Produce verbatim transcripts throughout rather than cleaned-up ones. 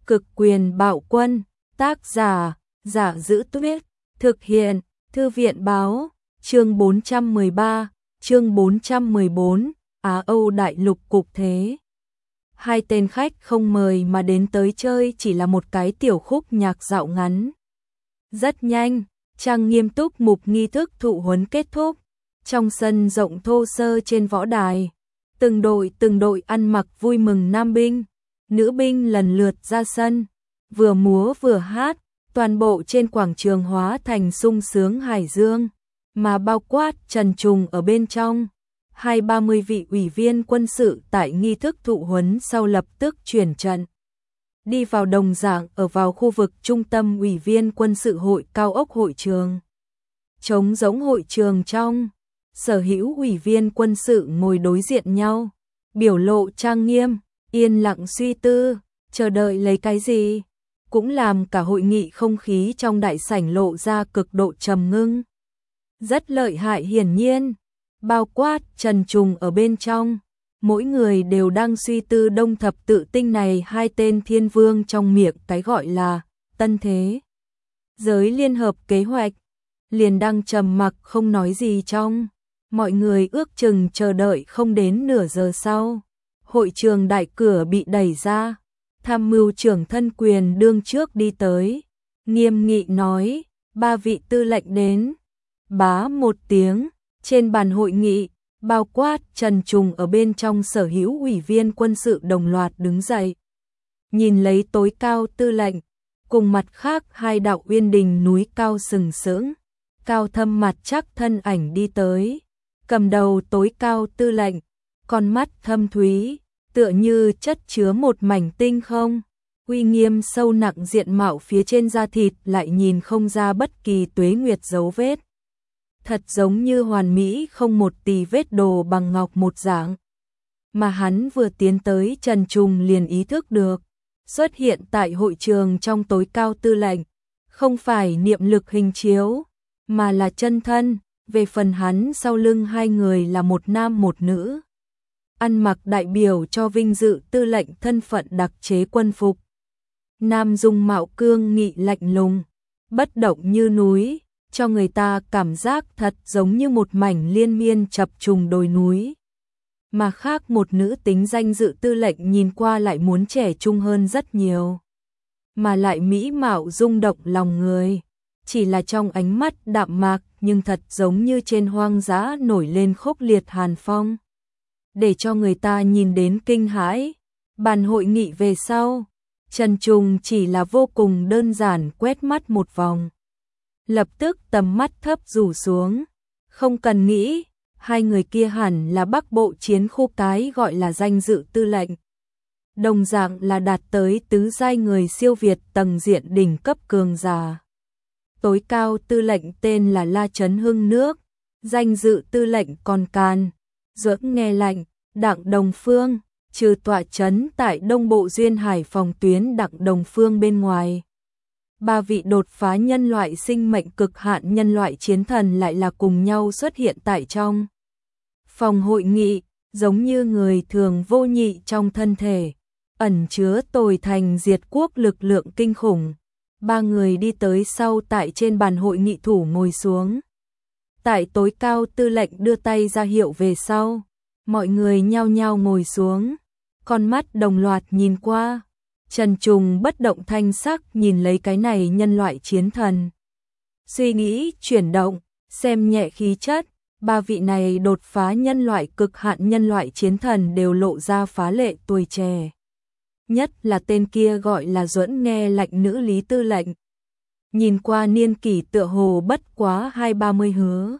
Cực quyền bạo quân, tác giả, Giả Giữ Tuyết, thực hiện, Thư viện báo, chương bốn trăm mười ba, chương bốn trăm mười bốn, Á Âu Đại Lục Cục Thế. Hai tên khách không mời mà đến tới chơi chỉ là một cái tiểu khúc nhạc dạo ngắn. Rất nhanh, trang nghiêm túc mục nghi thức thụ huấn kết thúc, trong sân rộng thô sơ trên võ đài. Từng đội từng đội ăn mặc vui mừng nam binh, nữ binh lần lượt ra sân, vừa múa vừa hát, toàn bộ trên quảng trường hóa thành sung sướng hải dương, mà bao quát Trần Trùng ở bên trong. Hai ba mươi vị ủy viên quân sự tại nghi thức thụ huấn sau lập tức chuyển trận. Đi vào đồng dạng ở vào khu vực trung tâm ủy viên quân sự hội cao ốc hội trường. Trống giống hội trường trong, sở hữu ủy viên quân sự ngồi đối diện nhau, biểu lộ trang nghiêm, yên lặng suy tư, chờ đợi lấy cái gì, cũng làm cả hội nghị không khí trong đại sảnh lộ ra cực độ trầm ngưng. Rất lợi hại hiển nhiên, bao quát Trần Trùng ở bên trong, mỗi người đều đang suy tư đông thập tự tinh này hai tên thiên vương trong miệng cái gọi là tân thế giới liên hợp kế hoạch, liền đang trầm mặc không nói gì trong. Mọi người ước chừng chờ đợi không đến nửa giờ sau, hội trường đại cửa bị đẩy ra, tham mưu trưởng thân quyền đương trước đi tới, nghiêm nghị nói, ba vị tư lệnh đến. Bá một tiếng, trên bàn hội nghị, bao quát Trần Trùng ở bên trong sở hữu ủy viên quân sự đồng loạt đứng dậy. Nhìn lấy tối cao tư lệnh, cùng mặt khác hai đạo uyên đình núi cao sừng sững, cao thâm mặt chắc thân ảnh đi tới. Cầm đầu tối cao tư lệnh, con mắt thâm thúy, tựa như chất chứa một mảnh tinh không, uy nghiêm sâu nặng diện mạo phía trên da thịt lại nhìn không ra bất kỳ tuế nguyệt dấu vết. Thật giống như hoàn mỹ không một tì vết đồ bằng ngọc một dạng. Mà hắn vừa tiến tới Trần Trùng liền ý thức được, xuất hiện tại hội trường trong tối cao tư lệnh, không phải niệm lực hình chiếu, mà là chân thân. Về phần hắn sau lưng hai người là một nam một nữ, ăn mặc đại biểu cho vinh dự tư lệnh thân phận đặc chế quân phục. Nam dung mạo cương nghị lạnh lùng, bất động như núi, cho người ta cảm giác thật giống như một mảnh liên miên chập trùng đồi núi. Mà khác một nữ tính danh dự tư lệnh nhìn qua lại muốn trẻ trung hơn rất nhiều, mà lại mỹ mạo rung động lòng người. Chỉ là trong ánh mắt đạm mạc nhưng thật giống như trên hoang dã nổi lên khốc liệt hàn phong, để cho người ta nhìn đến kinh hãi. Bàn hội nghị về sau, Trần Trùng chỉ là vô cùng đơn giản quét mắt một vòng, lập tức tầm mắt thấp rủ xuống, không cần nghĩ, hai người kia hẳn là Bắc Bộ chiến khu cái gọi là danh dự tư lệnh. Đồng dạng là đạt tới tứ giai người siêu việt tầng diện đỉnh cấp cường giả. Tối cao tư lệnh tên là La Trấn Hưng Nước, danh dự tư lệnh Con Can, Dưỡng Nghe Lạnh, Đặng Đồng Phương, trừ tọa trấn tại Đông Bộ Duyên Hải phòng tuyến Đặng Đồng Phương bên ngoài. Ba vị đột phá nhân loại sinh mệnh cực hạn nhân loại chiến thần lại là cùng nhau xuất hiện tại trong phòng hội nghị, giống như người thường vô nhị trong thân thể, ẩn chứa tồi thành diệt quốc lực lượng kinh khủng. Ba người đi tới sau tại trên bàn hội nghị thủ ngồi xuống. Tại tối cao tư lệnh đưa tay ra hiệu về sau, mọi người nhao nhao ngồi xuống, con mắt đồng loạt nhìn qua. Trần Trùng bất động thanh sắc nhìn lấy cái này nhân loại chiến thần. Suy nghĩ chuyển động, xem nhẹ khí chất, ba vị này đột phá nhân loại cực hạn nhân loại chiến thần đều lộ ra phá lệ tuổi trẻ. Nhất là tên kia gọi là Duẫn Nghe Lạnh nữ lý tư lệnh. Nhìn qua niên kỷ tựa hồ bất quá hai ba mươi hứa.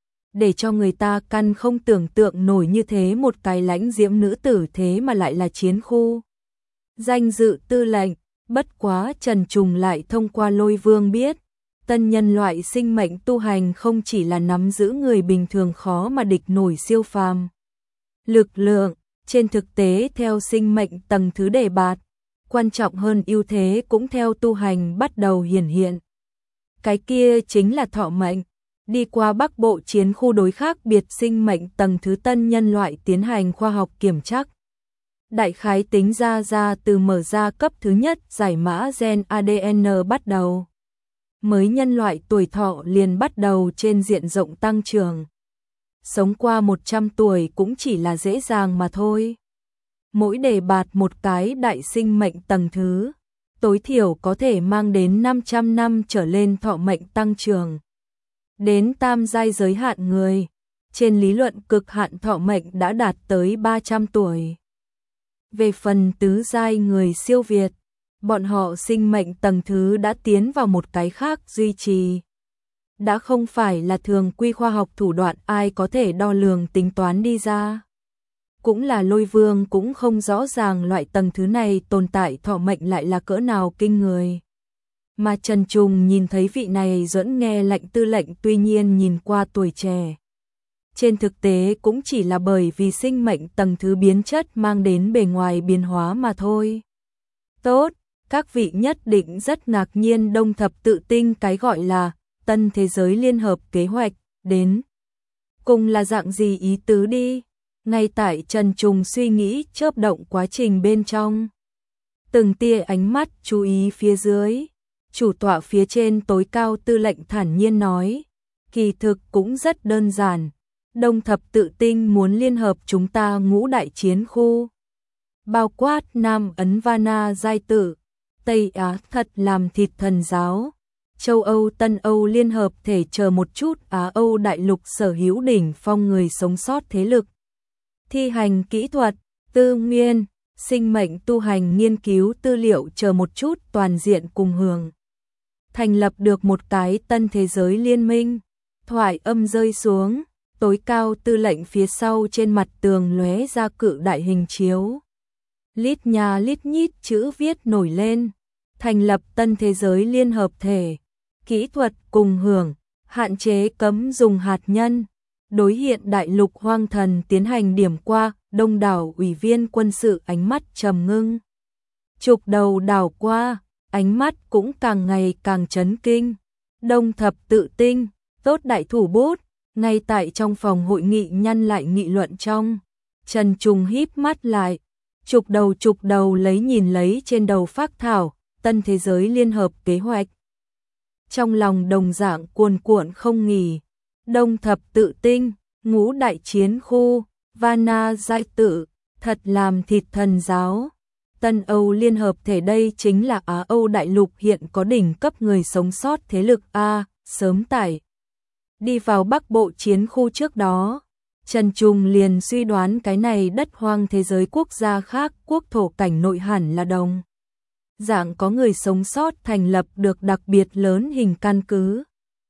Để cho người ta căn không tưởng tượng nổi như thế một cái lãnh diễm nữ tử thế mà lại là chiến khu danh dự tư lệnh. Bất quá Trần Trùng lại thông qua Lôi Vương biết, tân nhân loại sinh mệnh tu hành không chỉ là nắm giữ người bình thường khó mà địch nổi siêu phàm lực lượng. Trên thực tế theo sinh mệnh tầng thứ đề bạt, quan trọng hơn ưu thế cũng theo tu hành bắt đầu hiển hiện. Cái kia chính là thọ mệnh, đi qua Bắc Bộ chiến khu đối khác biệt sinh mệnh tầng thứ tân nhân loại tiến hành khoa học kiểm chắc. Đại khái tính ra ra từ mở ra cấp thứ nhất giải mã gen a đê en bắt đầu. Mới nhân loại tuổi thọ liền bắt đầu trên diện rộng tăng trưởng. Sống qua một trăm tuổi cũng chỉ là dễ dàng mà thôi. Mỗi đề bạt một cái đại sinh mệnh tầng thứ, tối thiểu có thể mang đến năm trăm năm trở lên thọ mệnh tăng trưởng. Đến tam giai giới hạn người, trên lý luận cực hạn thọ mệnh đã đạt tới ba trăm tuổi. Về phần tứ giai người siêu việt, bọn họ sinh mệnh tầng thứ đã tiến vào một cái khác duy trì. Đã không phải là thường quy khoa học thủ đoạn ai có thể đo lường tính toán đi ra. Cũng là Lôi Vương cũng không rõ ràng loại tầng thứ này tồn tại thọ mệnh lại là cỡ nào kinh người. Mà Trần Trùng nhìn thấy vị này dẫn nghe lệnh tư lệnh tuy nhiên nhìn qua tuổi trẻ. Trên thực tế cũng chỉ là bởi vì sinh mệnh tầng thứ biến chất mang đến bề ngoài biến hóa mà thôi. Tốt, các vị nhất định rất ngạc nhiên Đông Thập Tự Tinh cái gọi là Tân Thế Giới Liên Hợp kế hoạch, đến cùng là dạng gì ý tứ đi. Ngay tại Trần Trùng suy nghĩ chớp động quá trình bên trong. Từng tia ánh mắt chú ý phía dưới. Chủ tọa phía trên tối cao tư lệnh thản nhiên nói. Kỳ thực cũng rất đơn giản. Đông Thập Tự Tinh muốn liên hợp chúng ta ngũ đại chiến khu. Bao quát Nam Ấn Vana giai tử, Tây Á thật làm thịt thần giáo. Châu Âu Tân Âu liên hợp thể chờ một chút Á Âu đại lục sở hữu đỉnh phong người sống sót thế lực. Thi hành kỹ thuật, tư nguyên, sinh mệnh tu hành nghiên cứu tư liệu chờ một chút toàn diện cùng hưởng. Thành lập được một cái tân thế giới liên minh. Thoại âm rơi xuống, tối cao tư lệnh phía sau trên mặt tường lóe ra cự đại hình chiếu. Lít nhà lít nhít chữ viết nổi lên. Thành lập tân thế giới liên hợp thể. Kỹ thuật cùng hưởng, hạn chế cấm dùng hạt nhân. Đối hiện đại lục hoang thần tiến hành điểm qua, đông đảo ủy viên quân sự ánh mắt trầm ngưng. Trục đầu đảo qua, ánh mắt cũng càng ngày càng chấn kinh. Đông Thập Tự Tinh, tốt đại thủ bút, ngay tại trong phòng hội nghị nhăn lại nghị luận trong. Trần Trùng híp mắt lại, trục đầu trục đầu lấy nhìn lấy trên đầu phác thảo, tân thế giới liên hợp kế hoạch. Trong lòng đồng dạng cuồn cuộn không nghỉ. Đông Thập Tự Tinh, ngũ đại chiến khu, Vana giai tử, thật làm thịt thần giáo. Tân Âu liên hợp thể đây chính là Á Âu đại lục hiện có đỉnh cấp người sống sót thế lực A, sớm tải. Đi vào Bắc Bộ chiến khu trước đó, Trần Trùng liền suy đoán cái này đất hoang thế giới quốc gia khác quốc thổ cảnh nội hẳn là đồng. Dạng có người sống sót thành lập được đặc biệt lớn hình căn cứ.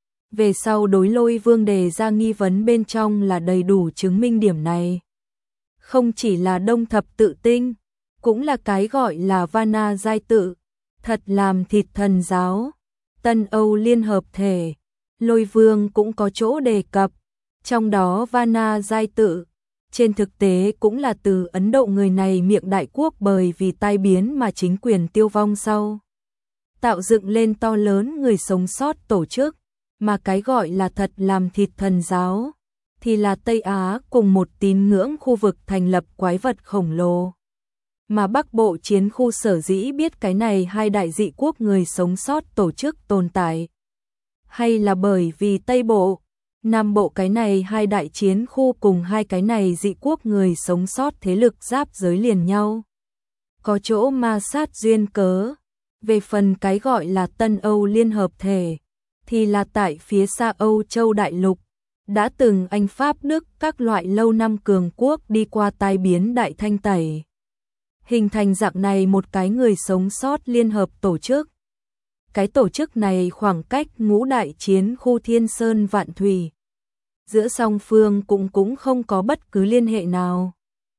Về sau đối Lôi Vương đề ra nghi vấn bên trong là đầy đủ chứng minh điểm này. Không chỉ là Đông Thập Tự Tinh, cũng là cái gọi là Vana giai tự, thật làm thịt thần giáo. Tân Âu liên hợp thể, Lôi Vương cũng có chỗ đề cập, trong đó Vana giai tự, trên thực tế cũng là từ Ấn Độ người này miệng đại quốc bởi vì tai biến mà chính quyền tiêu vong sau. Tạo dựng lên to lớn người sống sót tổ chức, mà cái gọi là thật làm thịt thần giáo, thì là Tây Á cùng một tín ngưỡng khu vực thành lập quái vật khổng lồ. Mà Bắc Bộ chiến khu sở dĩ biết cái này hai đại dị quốc người sống sót tổ chức tồn tại. Hay là bởi vì Tây Bộ, Nam Bộ cái này hai đại chiến khu cùng hai cái này dị quốc người sống sót thế lực giáp giới liền nhau. Có chỗ ma sát duyên cớ. Về phần cái gọi là Tân Âu liên hợp thể, thì là tại phía xa Âu Châu Đại Lục, đã từng Anh Pháp Đức các loại lâu năm cường quốc đi qua tai biến đại thanh tẩy. Hình thành dạng này một cái người sống sót liên hợp tổ chức. Cái tổ chức này khoảng cách ngũ đại chiến khu Thiên Sơn Vạn Thủy. Giữa song phương cũng cũng không có bất cứ liên hệ nào.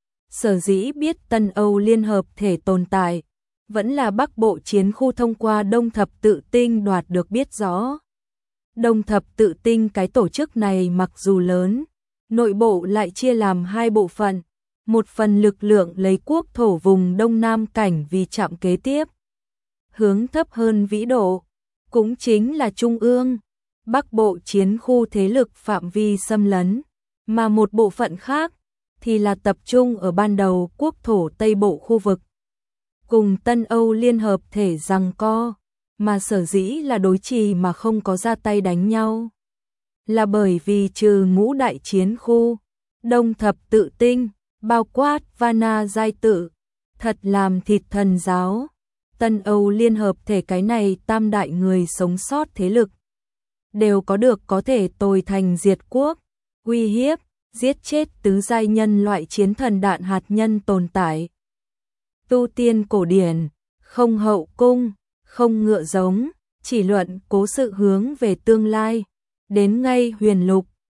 Sở dĩ biết Tân Âu liên hợp thể tồn tại, vẫn là Bắc Bộ chiến khu thông qua Đông Thập Tự Tinh đoạt được biết rõ. Đông Thập Tự Tinh cái tổ chức này mặc dù lớn, nội bộ lại chia làm hai bộ phận. Một phần lực lượng lấy quốc thổ vùng Đông Nam cảnh vì trạm kế tiếp. Hướng thấp hơn vĩ độ, cũng chính là Trung ương, Bắc Bộ chiến khu thế lực phạm vi xâm lấn. Mà một bộ phận khác, thì là tập trung ở ban đầu quốc thổ Tây Bộ khu vực. Cùng Tân Âu liên hợp thể giằng co, mà sở dĩ là đối trì mà không có ra tay đánh nhau. Là bởi vì trừ ngũ đại chiến khu, Đông Thập Tự Tinh, bao quát Vana Giai Tự, thật làm thịt thần giáo. Tân Âu liên hợp thể cái này tam đại người sống sót thế lực. Đều có được có thể tồi thành diệt quốc, uy hiếp, giết chết tứ giai nhân loại chiến thần đạn hạt nhân tồn tại. Tu tiên cổ điển, không hậu cung, không ngựa giống, chỉ luận cố sự hướng về tương lai. Đến ngay huyền lục,